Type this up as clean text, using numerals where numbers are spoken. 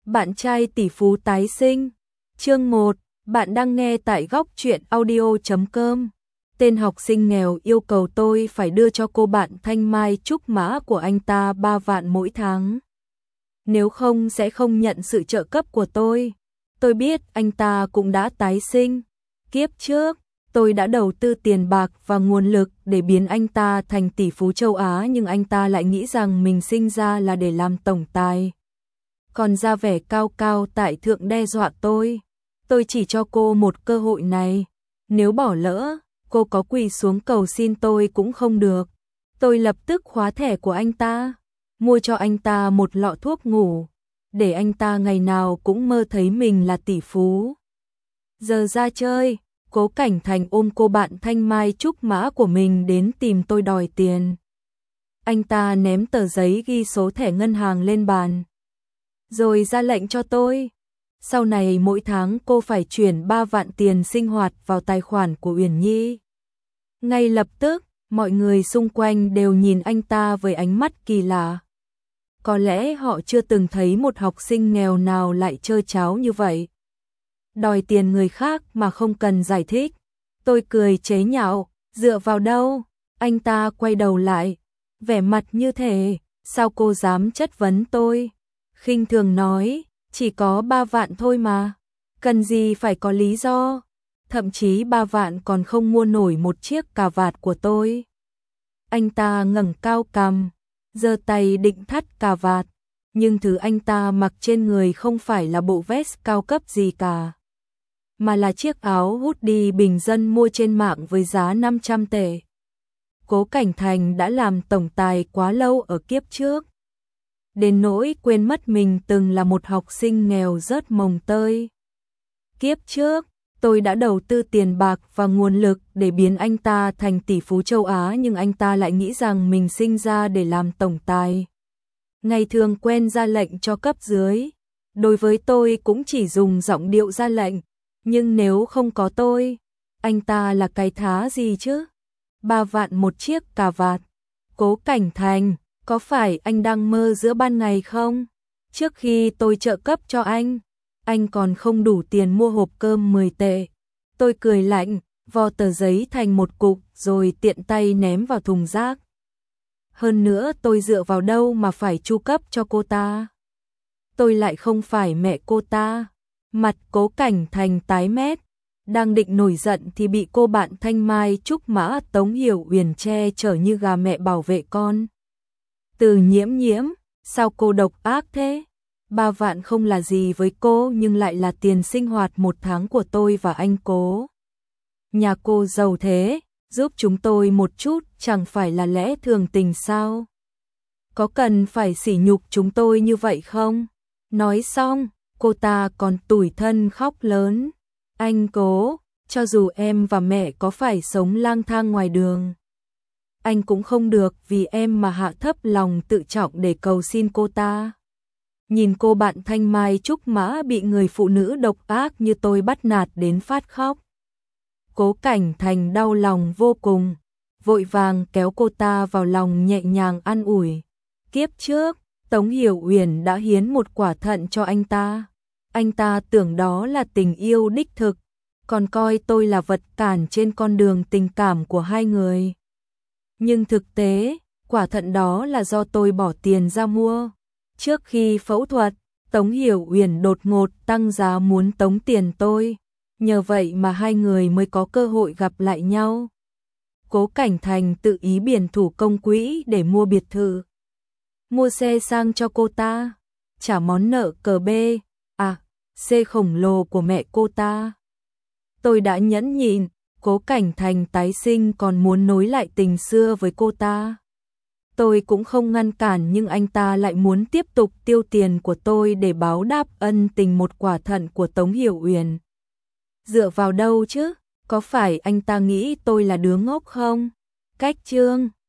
Bạn trai tỷ phú tái sinh. Chương 1, bạn đang nghe tại góc truyện audio.com. Tên học sinh nghèo yêu cầu tôi phải đưa cho cô bạn Thanh Mai trúc mã của anh ta 3 vạn mỗi tháng. Nếu không sẽ không nhận sự trợ cấp của tôi. Tôi biết anh ta cũng đã tái sinh. Kiếp trước, tôi đã đầu tư tiền bạc và nguồn lực để biến anh ta thành tỷ phú châu Á, nhưng anh ta lại nghĩ rằng mình sinh ra là để làm tổng tài. Còn ra vẻ cao cao tại thượng đe dọa tôi. Tôi chỉ cho cô một cơ hội này. Nếu bỏ lỡ, cô có quỳ xuống cầu xin tôi cũng không được. Tôi lập tức khóa thẻ của anh ta, mua cho anh ta một lọ thuốc ngủ, để anh ta ngày nào cũng mơ thấy mình là tỷ phú. Giờ ra chơi, Cố Cảnh Thành ôm cô bạn Thanh Mai trúc mã của mình đến tìm tôi đòi tiền. Anh ta ném tờ giấy ghi số thẻ ngân hàng lên bàn, rồi ra lệnh cho tôi. Sau này mỗi tháng cô phải chuyển 3 vạn tiền sinh hoạt vào tài khoản của Uyển Nhi. Ngay lập tức, mọi người xung quanh đều nhìn anh ta với ánh mắt kỳ lạ. Có lẽ họ chưa từng thấy một học sinh nghèo nào lại trơ tráo như vậy. Đòi tiền người khác mà không cần giải thích. Tôi cười chế nhạo, dựa vào đâu? Anh ta quay đầu lại, vẻ mặt như thể, sao cô dám chất vấn tôi? Khinh thường nói, chỉ có 3 vạn thôi mà, cần gì phải có lý do, thậm chí 3 vạn còn không mua nổi một chiếc cà vạt của tôi. Anh ta ngẩng cao cằm, giơ tay định thắt cà vạt, nhưng thứ anh ta mặc trên người không phải là bộ vest cao cấp gì cả, mà là chiếc áo hoodie bình dân mua trên mạng với giá 500 tệ. Cố Cảnh Thành đã làm tổng tài quá lâu ở kiếp trước, đến nỗi quên mất mình từng là một học sinh nghèo rớt mồng tơi. Kiếp trước, tôi đã đầu tư tiền bạc và nguồn lực để biến anh ta thành tỷ phú châu Á, nhưng anh ta lại nghĩ rằng mình sinh ra để làm tổng tài. Ngày thường quen ra lệnh cho cấp dưới, đối với tôi cũng chỉ dùng giọng điệu ra lệnh, nhưng nếu không có tôi, anh ta là cái thá gì chứ? 3 vạn một chiếc cà vạt. Cố Cảnh Thành, có phải anh đang mơ giữa ban ngày không? Trước khi tôi trợ cấp cho anh còn không đủ tiền mua hộp cơm 10 tệ. Tôi cười lạnh, vo tờ giấy thành một cục rồi tiện tay ném vào thùng rác. Hơn nữa tôi dựa vào đâu mà phải chu cấp cho cô ta? Tôi lại không phải mẹ cô ta. Mặt Cố Cảnh Thành tái mét, đang định nổi giận thì bị cô bạn Thanh Mai trúc mã Tống Hiểu Uyển che chở như gà mẹ bảo vệ con. Từ Nhiễm Nhiễm, sao cô độc ác thế? 3 vạn không là gì với cô, nhưng lại là tiền sinh hoạt một tháng của tôi và anh Cố. Nhà cô giàu thế, giúp chúng tôi một chút chẳng phải là lẽ thường tình sao? Có cần phải sỉ nhục chúng tôi như vậy không? Nói xong, cô ta còn tủi thân khóc lớn. Anh Cố, cho dù em và mẹ có phải sống lang thang ngoài đường, anh cũng không được vì em mà hạ thấp lòng tự trọng để cầu xin cô ta. Nhìn cô bạn Thanh Mai trúc mã bị người phụ nữ độc ác như tôi bắt nạt đến phát khóc, Cố Cảnh Thành đau lòng vô cùng, vội vàng kéo cô ta vào lòng nhẹ nhàng an ủi. Kiếp trước, Tống Hiểu Uyển đã hiến một quả thận cho anh ta. Anh ta tưởng đó là tình yêu đích thực, còn coi tôi là vật cản trên con đường tình cảm của hai người. Nhưng thực tế, quả thận đó là do tôi bỏ tiền ra mua. Trước khi phẫu thuật, Tống Hiểu Uyển đột ngột tăng giá muốn tống tiền tôi. Nhờ vậy mà hai người mới có cơ hội gặp lại nhau. Cố Cảnh Thành tự ý biển thủ công quỹ để mua biệt thự, mua xe sang cho cô ta, trả món nợ cờ B, C khổng lồ của mẹ cô ta. Tôi đã nhẫn nhịn, Cố Cảnh Thành tái sinh còn muốn nối lại tình xưa với cô ta. Tôi cũng không ngăn cản, nhưng anh ta lại muốn tiếp tục tiêu tiền của tôi để báo đáp ân tình một quả thận của Tống Hiểu Uyển. Dựa vào đâu chứ? Có phải anh ta nghĩ tôi là đứa ngốc không? Cách chương